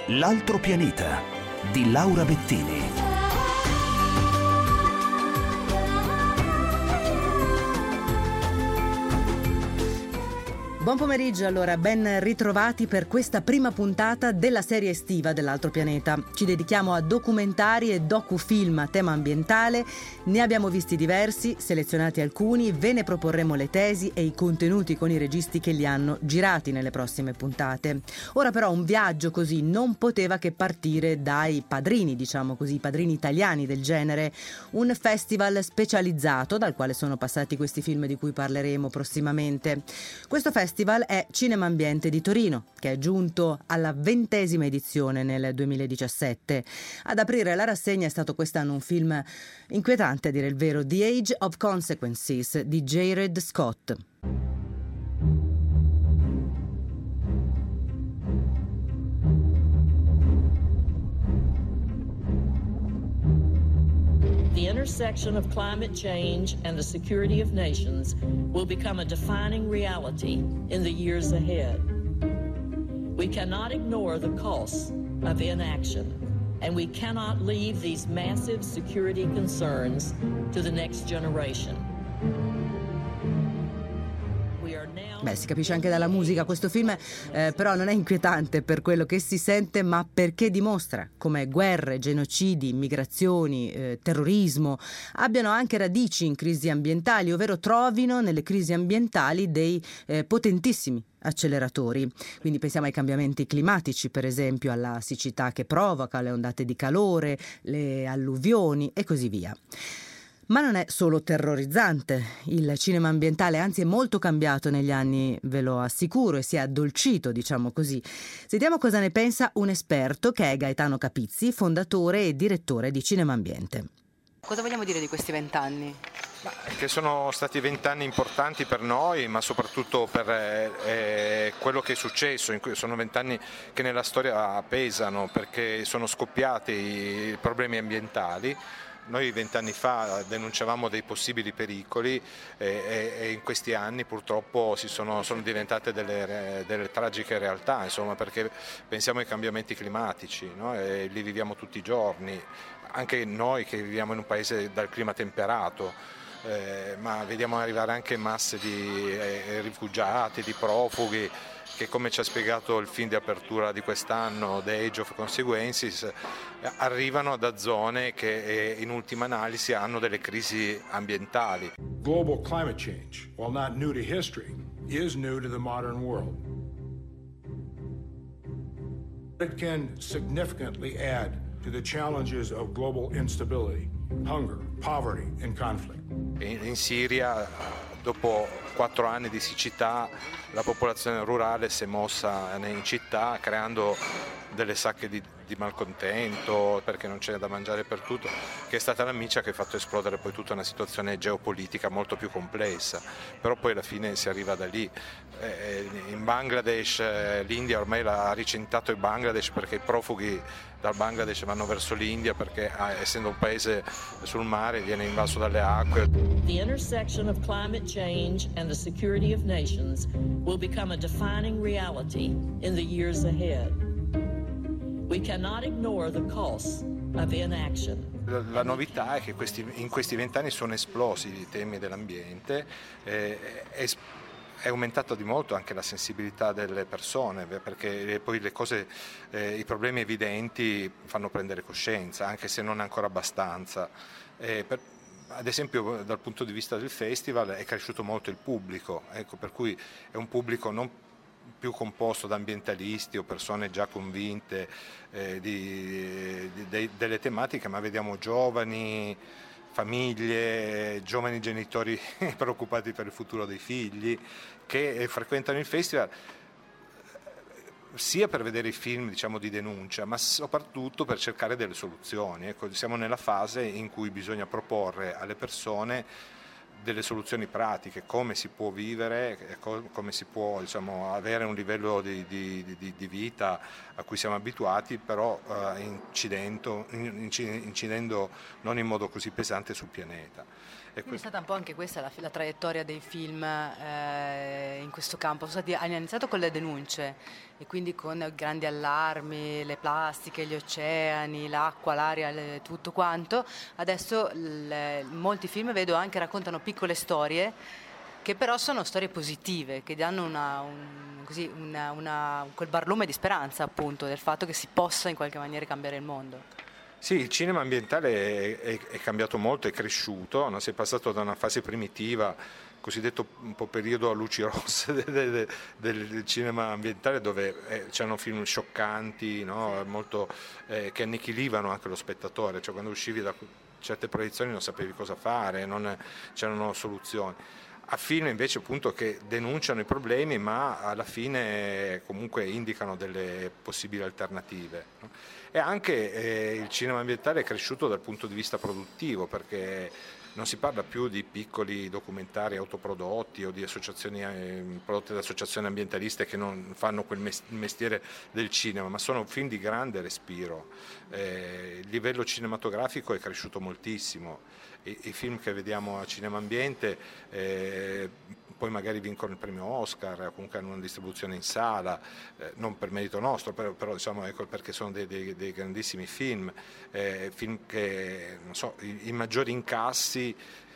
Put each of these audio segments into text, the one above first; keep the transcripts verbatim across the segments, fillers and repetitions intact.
L'altro pianeta di Laura Bettini. Buon pomeriggio, allora, ben ritrovati per questa prima puntata della serie estiva dell'Altro Pianeta. Ci dedichiamo a documentari e docufilm a tema ambientale, ne abbiamo visti diversi, selezionati alcuni, ve ne proporremo le tesi e i contenuti con i registi che li hanno girati nelle prossime puntate. Ora però un viaggio così non poteva che partire dai padrini, diciamo così, i padrini italiani del genere, un festival specializzato dal quale sono passati questi film di cui parleremo prossimamente. Questo festival Festival è Cinema Ambiente di Torino, che è giunto alla ventesima edizione nel duemiladiciassette. Ad aprire la rassegna è stato quest'anno un film inquietante, a dire il vero, The Age of Consequences di Jared Scott. The intersection of climate change and the security of nations will become a defining reality in the years ahead. We cannot ignore the costs of inaction, and we cannot leave these massive security concerns to the next generation. Beh, si capisce anche dalla musica. Questo film eh, però non è inquietante per quello che si sente, ma perché dimostra come guerre, genocidi, migrazioni, eh, terrorismo abbiano anche radici in crisi ambientali, ovvero trovino nelle crisi ambientali dei eh, potentissimi acceleratori. Quindi pensiamo ai cambiamenti climatici, per esempio alla siccità che provoca, le ondate di calore, le alluvioni e così via. Ma non è solo terrorizzante il cinema ambientale, anzi è molto cambiato negli anni, ve lo assicuro, e si è addolcito, diciamo così. Sentiamo cosa ne pensa un esperto che è Gaetano Capizzi, fondatore e direttore di Cinema Ambiente. Cosa vogliamo dire di questi vent'anni? Che sono stati vent'anni importanti per noi, ma soprattutto per eh, quello che è successo. In cui sono vent'anni che nella storia pesano, perché sono scoppiati i problemi ambientali. Noi vent'anni fa denunciavamo dei possibili pericoli e, e in questi anni purtroppo si sono, sono diventate delle, delle tragiche realtà, insomma, perché pensiamo ai cambiamenti climatici, no? E li viviamo tutti i giorni, anche noi che viviamo in un paese dal clima temperato. Eh, ma vediamo arrivare anche masse di eh, rifugiati, di profughi, che, come ci ha spiegato il film di apertura di quest'anno, The Age of Consequences, arrivano da zone che in ultima analisi hanno delle crisi ambientali. Global climate change, while not new to history, is new to the modern world. It can significantly add to the challenges of global instability, hunger, poverty and conflict. In, in Siria, dopo quattro anni di siccità, la popolazione rurale si è mossa in città creando delle sacche di, di malcontento perché non c'è da mangiare per tutto, che è stata la miccia che ha fatto esplodere poi tutta una situazione geopolitica molto più complessa. Però poi alla fine si arriva da lì. Eh, in Bangladesh eh, l'India ormai l'ha ricentrato il Bangladesh, perché i profughi dal Bangladesh vanno verso l'India perché ah, essendo un paese sul mare viene invaso dalle acque. The intersection of climate change and the security of nations will become a defining reality in the years ahead. We cannot ignore the costs of inaction. La, la novità è che questi, in questi vent'anni sono esplosi i temi dell'ambiente, eh, è, è aumentato di molto anche la sensibilità delle persone, perché poi le cose, eh, i problemi evidenti fanno prendere coscienza, anche se non ancora abbastanza. Eh, per, ad esempio dal punto di vista del festival è cresciuto molto il pubblico, ecco, per cui è un pubblico non più composto da ambientalisti o persone già convinte eh, di, di, de, delle tematiche, ma vediamo giovani, famiglie, giovani genitori preoccupati per il futuro dei figli che frequentano il festival sia per vedere i film, diciamo, di denuncia, ma soprattutto per cercare delle soluzioni. Ecco, siamo nella fase in cui bisogna proporre alle persone delle soluzioni pratiche, come si può vivere, come si può, diciamo, avere un livello di, di, di, di vita a cui siamo abituati, però eh, incidendo, incidendo non in modo così pesante sul pianeta. Quindi è stata un po' anche questa la, la traiettoria dei film eh, in questo campo. Sono stati, hanno iniziato con le denunce e quindi con grandi allarmi, le plastiche, gli oceani, l'acqua, l'aria, le, tutto quanto. Adesso le, molti film, vedo, anche raccontano piccole storie che però sono storie positive, che danno una, un, così, una, una, quel barlume di speranza, appunto, del fatto che si possa in qualche maniera cambiare il mondo. Sì, il cinema ambientale è, è, è cambiato molto, è cresciuto, no? Si è passato da una fase primitiva, cosiddetto un po' periodo a luci rosse del, del, del cinema ambientale, dove eh, c'erano film scioccanti, no? Molto, eh, che annichilivano anche lo spettatore, cioè quando uscivi da certe proiezioni non sapevi cosa fare, non c'erano soluzioni. A film invece appunto che denunciano i problemi ma alla fine comunque indicano delle possibili alternative, no? E anche eh, il cinema ambientale è cresciuto dal punto di vista produttivo, perché non si parla più di piccoli documentari autoprodotti o di associazioni eh, prodotte da associazioni ambientaliste che non fanno quel mestiere del cinema, ma sono film di grande respiro. Eh, il livello cinematografico è cresciuto moltissimo. I, i film che vediamo a Cinema Ambiente eh, poi magari vincono il premio Oscar, comunque hanno una distribuzione in sala, eh, non per merito nostro, però, però diciamo, ecco, perché sono dei, dei, dei grandissimi film, eh, film che non so, i, i maggiori incassi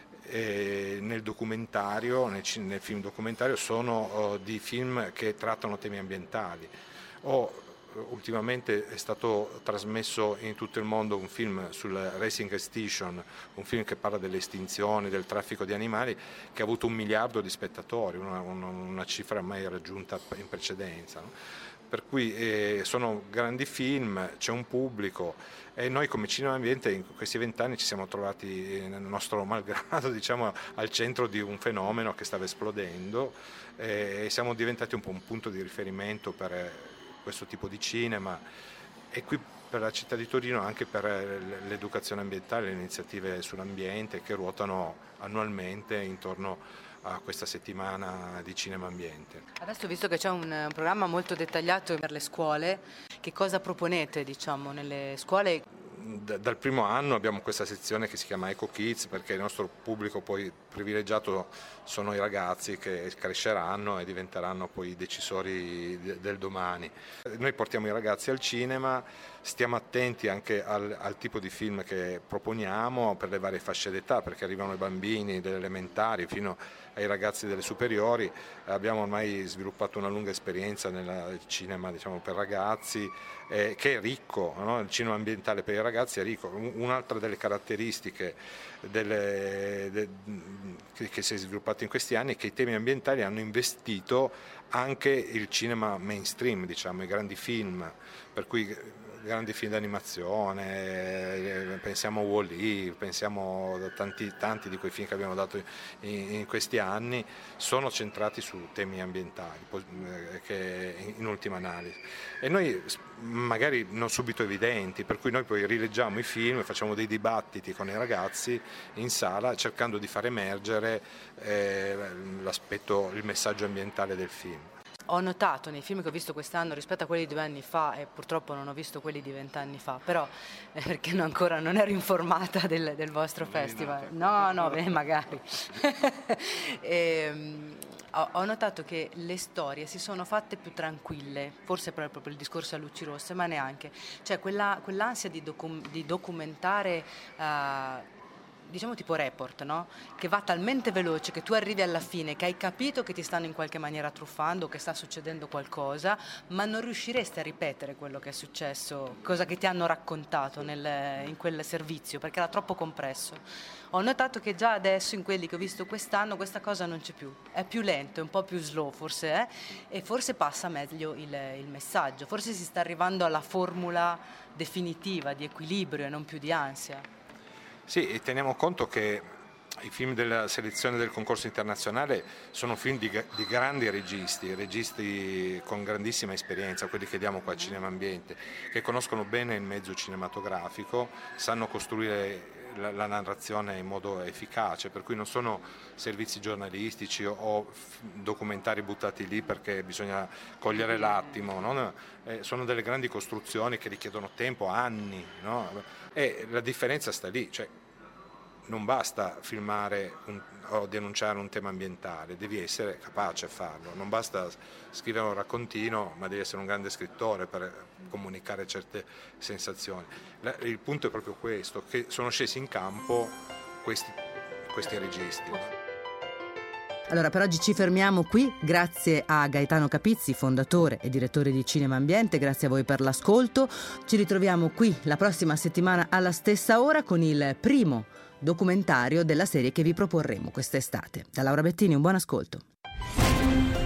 eh, nel documentario, nel, nel film documentario sono oh, di film che trattano temi ambientali. O, ultimamente è stato trasmesso in tutto il mondo un film sul Racing Extinction, un film che parla delle estinzioni, del traffico di animali, che ha avuto un miliardo di spettatori, una, una, una cifra mai raggiunta in precedenza, no? Per cui eh, sono grandi film, c'è un pubblico e noi come Cinema Ambiente in questi vent'anni ci siamo trovati nel nostro malgrado, diciamo, al centro di un fenomeno che stava esplodendo eh, e siamo diventati un po' un punto di riferimento per questo tipo di cinema, e qui per la città di Torino anche per l'educazione ambientale, le iniziative sull'ambiente che ruotano annualmente intorno a questa settimana di cinema ambiente. Adesso, visto che c'è un programma molto dettagliato per le scuole, che cosa proponete, diciamo, nelle scuole? Dal primo anno abbiamo questa sezione che si chiama Eco Kids, perché il nostro pubblico poi privilegiato sono i ragazzi che cresceranno e diventeranno poi i decisori del domani. Noi portiamo i ragazzi al cinema, stiamo attenti anche al, al tipo di film che proponiamo per le varie fasce d'età, perché arrivano i bambini delle elementari fino ai ragazzi delle superiori. Abbiamo ormai sviluppato una lunga esperienza nel cinema, diciamo, per ragazzi, eh, che è ricco, no? Il cinema ambientale per i ragazzi è ricco. Un'altra delle caratteristiche delle, de, che, che si è sviluppato in questi anni è che i temi ambientali hanno investito anche il cinema mainstream, diciamo, i grandi film, per cui grandi film d'animazione, pensiamo a Wall-E, pensiamo a tanti, tanti di quei film che abbiamo dato in, in questi anni, sono centrati su temi ambientali, che in ultima analisi. E noi magari non subito evidenti, per cui noi poi rileggiamo i film e facciamo dei dibattiti con i ragazzi in sala cercando di far emergere eh, l'aspetto, il messaggio ambientale del film. Ho notato nei film che ho visto quest'anno rispetto a quelli di due anni fa, e purtroppo non ho visto quelli di vent'anni fa, però eh, perché no, ancora non ero informata del, del vostro non festival. No, no, beh, magari. e, ho, ho notato che le storie si sono fatte più tranquille, forse proprio per il discorso a luci rosse, ma neanche. Cioè quella, quell'ansia di, docu- di documentare... Uh, diciamo tipo report, no? Che va talmente veloce che tu arrivi alla fine che hai capito che ti stanno in qualche maniera truffando, che sta succedendo qualcosa, ma non riusciresti a ripetere quello che è successo, cosa che ti hanno raccontato nel, in quel servizio, perché era troppo compresso. Ho notato che già adesso in quelli che ho visto quest'anno questa cosa non c'è più, è più lento, è un po' più slow forse, eh? E forse passa meglio il, il messaggio, forse si sta arrivando alla formula definitiva di equilibrio e non più di ansia. Sì, e teniamo conto che i film della selezione del concorso internazionale sono film di, di grandi registi, registi con grandissima esperienza, quelli che diamo qua a Cinema Ambiente, che conoscono bene il mezzo cinematografico, sanno costruire la, la narrazione in modo efficace, per cui non sono servizi giornalistici o, o documentari buttati lì perché bisogna cogliere l'attimo, no? Eh, sono delle grandi costruzioni che richiedono tempo, anni, no? E la differenza sta lì, cioè non basta filmare un, o denunciare un tema ambientale, devi essere capace a farlo, non basta scrivere un raccontino, ma devi essere un grande scrittore per comunicare certe sensazioni. Il punto è proprio questo, che sono scesi in campo questi, questi registi. Allora, per oggi ci fermiamo qui, grazie a Gaetano Capizzi, fondatore e direttore di Cinema Ambiente, grazie a voi per l'ascolto. Ci ritroviamo qui la prossima settimana alla stessa ora con il primo documentario della serie che vi proporremo quest'estate. Da Laura Bettini, un buon ascolto.